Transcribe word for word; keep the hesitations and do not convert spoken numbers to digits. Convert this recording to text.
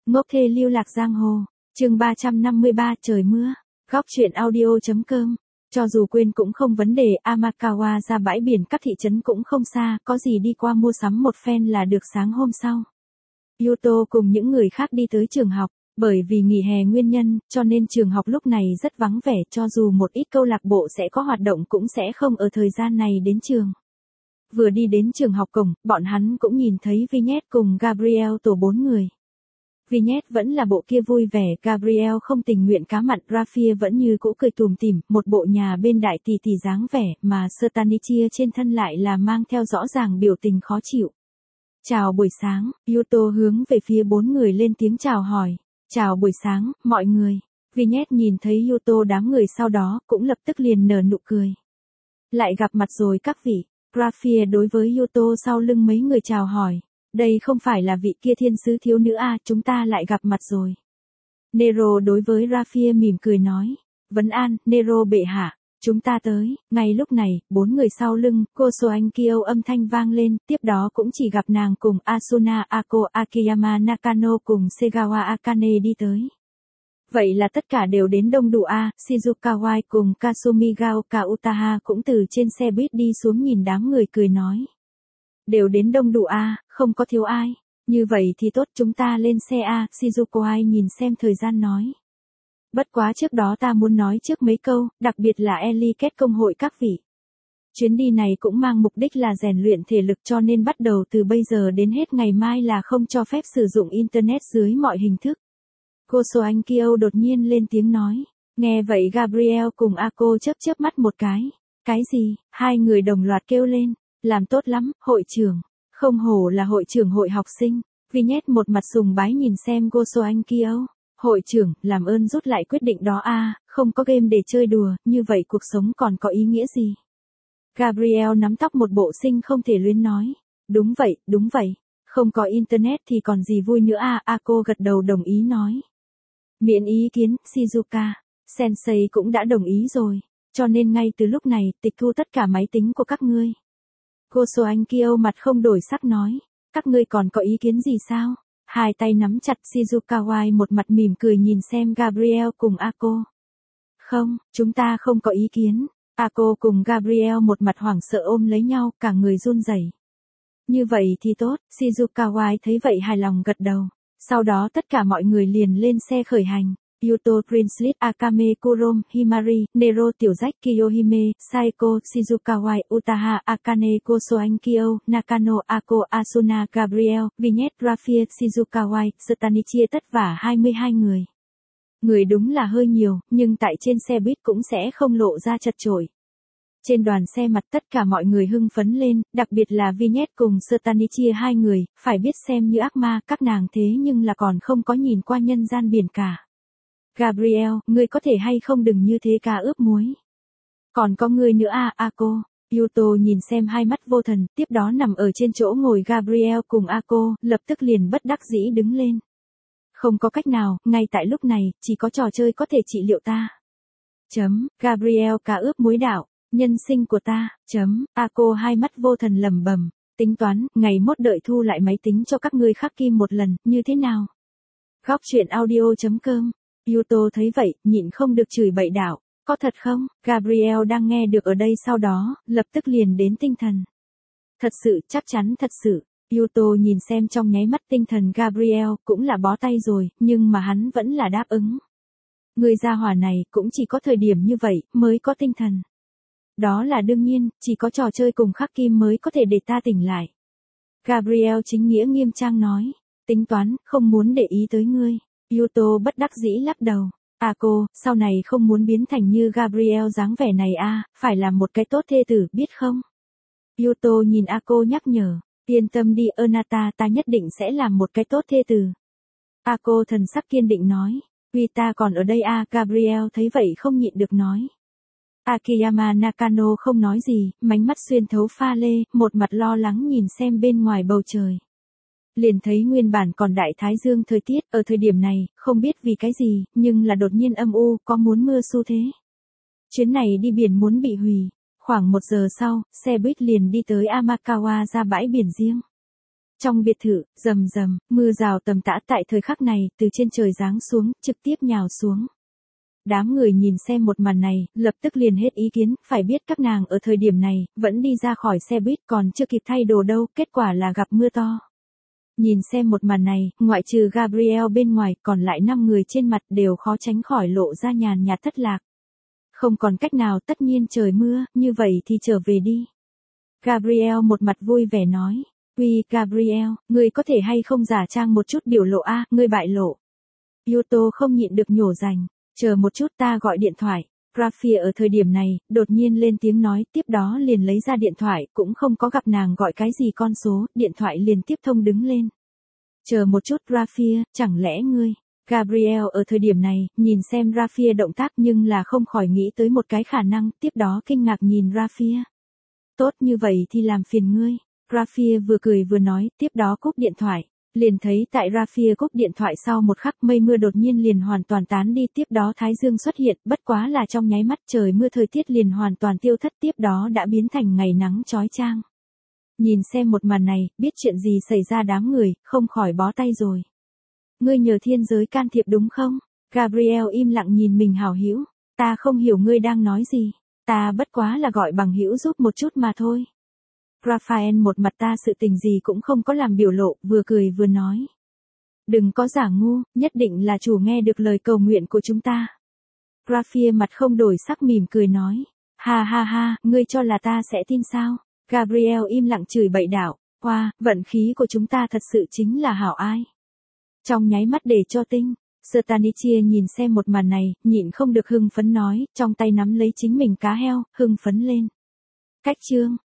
Ngốc thê lưu lạc giang hồ, chương ba trăm năm mươi ba trời mưa, góc truyện audio.com. Cho dù quên cũng không vấn đề, Amakawa ra bãi biển cách thị trấn cũng không xa, có gì đi qua mua sắm một phen là được. Sáng hôm sau, Yuto cùng những người khác đi tới trường học, bởi vì nghỉ hè nguyên nhân, cho nên trường học lúc này rất vắng vẻ, cho dù một ít câu lạc bộ sẽ có hoạt động cũng sẽ không ở thời gian này đến trường. Vừa đi đến trường học cổng, bọn hắn cũng nhìn thấy Vignette cùng Gabriel tổ bốn người. Vignette vẫn là bộ kia vui vẻ, Gabriel không tình nguyện cá mặn, Raphia vẫn như cũ cười tủm tỉm, một bộ nhà bên đại tỷ tỷ dáng vẻ, mà Stanichia trên thân lại là mang theo rõ ràng biểu tình khó chịu. Chào buổi sáng, Yuto hướng về phía bốn người lên tiếng chào hỏi. Chào buổi sáng, mọi người. Vignette nhìn thấy Yuto đám người sau đó, cũng lập tức liền nở nụ cười. Lại gặp mặt rồi các vị. Raphia đối với Yuto sau lưng mấy người chào hỏi. Đây không phải là vị kia thiên sứ thiếu nữ à, chúng ta lại gặp mặt rồi. Nero đối với Raphia mỉm cười nói. Vấn an, Nero bệ hạ, chúng ta tới. Ngay lúc này, bốn người sau lưng, Kosoankyo âm thanh vang lên, tiếp đó cũng chỉ gặp nàng cùng Asuna Ako Akiyama Nakano cùng Segawa Akane đi tới. Vậy là tất cả đều đến đông đủ a, Shizukawai cùng Kasumi Gaoka Utaha cũng từ trên xe buýt đi xuống nhìn đám người cười nói. Đều đến đông đủ a, không có thiếu ai. Như vậy thì tốt, chúng ta lên xe a, Shizukawai nhìn xem thời gian nói. Bất quá trước đó ta muốn nói trước mấy câu, đặc biệt là Eli kết công hội các vị. Chuyến đi này cũng mang mục đích là rèn luyện thể lực, cho nên bắt đầu từ bây giờ đến hết ngày mai là không cho phép sử dụng Internet dưới mọi hình thức. Kosoankyo đột nhiên lên tiếng nói. Nghe vậy Gabriel cùng Ako chớp chớp mắt một cái. Cái gì? Hai người đồng loạt kêu lên. Làm tốt lắm, hội trưởng. Không hổ là hội trưởng hội học sinh. Vignette một mặt sùng bái nhìn xem Kosoankyo. Hội trưởng, làm ơn rút lại quyết định đó a, không có game để chơi đùa, như vậy cuộc sống còn có ý nghĩa gì? Gabriel nắm tóc một bộ sinh không thể luyến nói. Đúng vậy, đúng vậy. Không có Internet thì còn gì vui nữa a, Ako gật đầu đồng ý nói. Miễn ý kiến, Shizuka, Sensei cũng đã đồng ý rồi, cho nên ngay từ lúc này, tịch thu tất cả máy tính của các ngươi. Kosoankyo mặt không đổi sắc nói, các ngươi còn có ý kiến gì sao? Hai tay nắm chặt, Shizukawai một mặt mỉm cười nhìn xem Gabriel cùng Ako. Không, chúng ta không có ý kiến. Ako cùng Gabriel một mặt hoảng sợ ôm lấy nhau, cả người run rẩy. Như vậy thì tốt, Shizukawai thấy vậy hài lòng gật đầu. Sau đó tất cả mọi người liền lên xe khởi hành. Yuto, Princelet, Akame, Kurom, Himari, Nero, Tiểu Rách, Kiyohime, Saeko, Shizukawai, Utaha, Akane, Kosoankyo, Nakano, Ako, Asuna, Gabriel, Vignette, Raphia, Shizukawai, Stanichia tất vả hai mươi hai người. Người đúng là hơi nhiều, nhưng tại trên xe buýt cũng sẽ không lộ ra chật chội. Trên đoàn xe mặt tất cả mọi người hưng phấn lên, đặc biệt là Vignette cùng Stanichia hai người, phải biết xem như ác ma các nàng thế nhưng là còn không có nhìn qua nhân gian biển cả. Gabriel, ngươi có thể hay không đừng như thế cá ướp muối. Còn có ngươi nữa à, Ako. Yuto nhìn xem hai mắt vô thần, tiếp đó nằm ở trên chỗ ngồi Gabriel cùng Ako, lập tức liền bất đắc dĩ đứng lên. Không có cách nào, ngay tại lúc này, chỉ có trò chơi có thể trị liệu ta. Chấm, Gabriel cá ướp muối đạo. Nhân sinh của ta, chấm, Ako hai mắt vô thần lẩm bẩm, tính toán, ngày mốt đợi thu lại máy tính cho các ngươi khắc kim một lần, như thế nào? Góc truyện audio.com. Yuto thấy vậy, nhịn không được chửi bậy đạo, có thật không? Gabriel đang nghe được ở đây sau đó, lập tức liền đến tinh thần. Thật sự, chắc chắn thật sự. Yuto nhìn xem trong nháy mắt tinh thần Gabriel, cũng là bó tay rồi, nhưng mà hắn vẫn là đáp ứng. Người gia hỏa này, cũng chỉ có thời điểm như vậy, mới có tinh thần. Đó là đương nhiên, chỉ có trò chơi cùng khắc kim mới có thể để ta tỉnh lại. Gabriel chính nghĩa nghiêm trang nói, tính toán, không muốn để ý tới ngươi. Yuto bất đắc dĩ lắc đầu. Ako, sau này không muốn biến thành như Gabriel dáng vẻ này a, phải làm một cái tốt thê tử, biết không? Yuto nhìn Ako nhắc nhở, yên tâm đi Ernata, ta nhất định sẽ làm một cái tốt thê tử. Ako thần sắc kiên định nói, vì ta còn ở đây a, Gabriel thấy vậy không nhịn được nói. Akiyama Nakano không nói gì, mánh mắt xuyên thấu pha lê, một mặt lo lắng nhìn xem bên ngoài bầu trời. Liền thấy nguyên bản còn đại thái dương thời tiết, ở thời điểm này, không biết vì cái gì, nhưng là đột nhiên âm u, có muốn mưa xu thế. Chuyến này đi biển muốn bị hủy. Khoảng một giờ sau, xe buýt liền đi tới Amakawa ra bãi biển riêng. Trong biệt thự, rầm rầm, mưa rào tầm tã tại thời khắc này, từ trên trời giáng xuống, trực tiếp nhào xuống. Đám người nhìn xem một màn này, lập tức liền hết ý kiến, phải biết các nàng ở thời điểm này, vẫn đi ra khỏi xe buýt còn chưa kịp thay đồ đâu, kết quả là gặp mưa to. Nhìn xem một màn này, ngoại trừ Gabriel bên ngoài, còn lại năm người trên mặt đều khó tránh khỏi lộ ra nhàn nhạt thất lạc. Không còn cách nào, tất nhiên trời mưa, như vậy thì trở về đi. Gabriel một mặt vui vẻ nói, uy Gabriel, ngươi có thể hay không giả trang một chút biểu lộ a, ngươi bại lộ. Yuto không nhịn được nhổ rành, chờ một chút ta gọi điện thoại. Raphia ở thời điểm này, đột nhiên lên tiếng nói, tiếp đó liền lấy ra điện thoại, cũng không có gặp nàng gọi cái gì con số, điện thoại liền tiếp thông đứng lên. Chờ một chút Raphia, chẳng lẽ ngươi... Gabriel ở thời điểm này, nhìn xem Raphia động tác nhưng là không khỏi nghĩ tới một cái khả năng, tiếp đó kinh ngạc nhìn Raphia. Tốt như vậy thì làm phiền ngươi. Raphia vừa cười vừa nói, tiếp đó cúp điện thoại. Liền thấy tại Raphia cúp điện thoại sau một khắc mây mưa đột nhiên liền hoàn toàn tán đi, tiếp đó thái dương xuất hiện, bất quá là trong nháy mắt trời mưa thời tiết liền hoàn toàn tiêu thất, tiếp đó đã biến thành ngày nắng chói chang. Nhìn xem một màn này, biết chuyện gì xảy ra đám người, không khỏi bó tay rồi. Ngươi nhờ thiên giới can thiệp đúng không? Gabriel im lặng nhìn mình hảo hữu, ta không hiểu ngươi đang nói gì, ta bất quá là gọi bằng hữu giúp một chút mà thôi. Raphael một mặt ta sự tình gì cũng không có làm biểu lộ, vừa cười vừa nói. Đừng có giả ngu, nhất định là chủ nghe được lời cầu nguyện của chúng ta. Raphia mặt không đổi sắc mỉm cười nói. Ha ha ha, ngươi cho là ta sẽ tin sao? Gabriel im lặng chửi bậy đạo. Wow, vận khí của chúng ta thật sự chính là hảo ai. Trong nháy mắt để cho tinh. Stanichia nhìn xem một màn này, nhịn không được hưng phấn nói, trong tay nắm lấy chính mình cá heo, hưng phấn lên. Cách chương.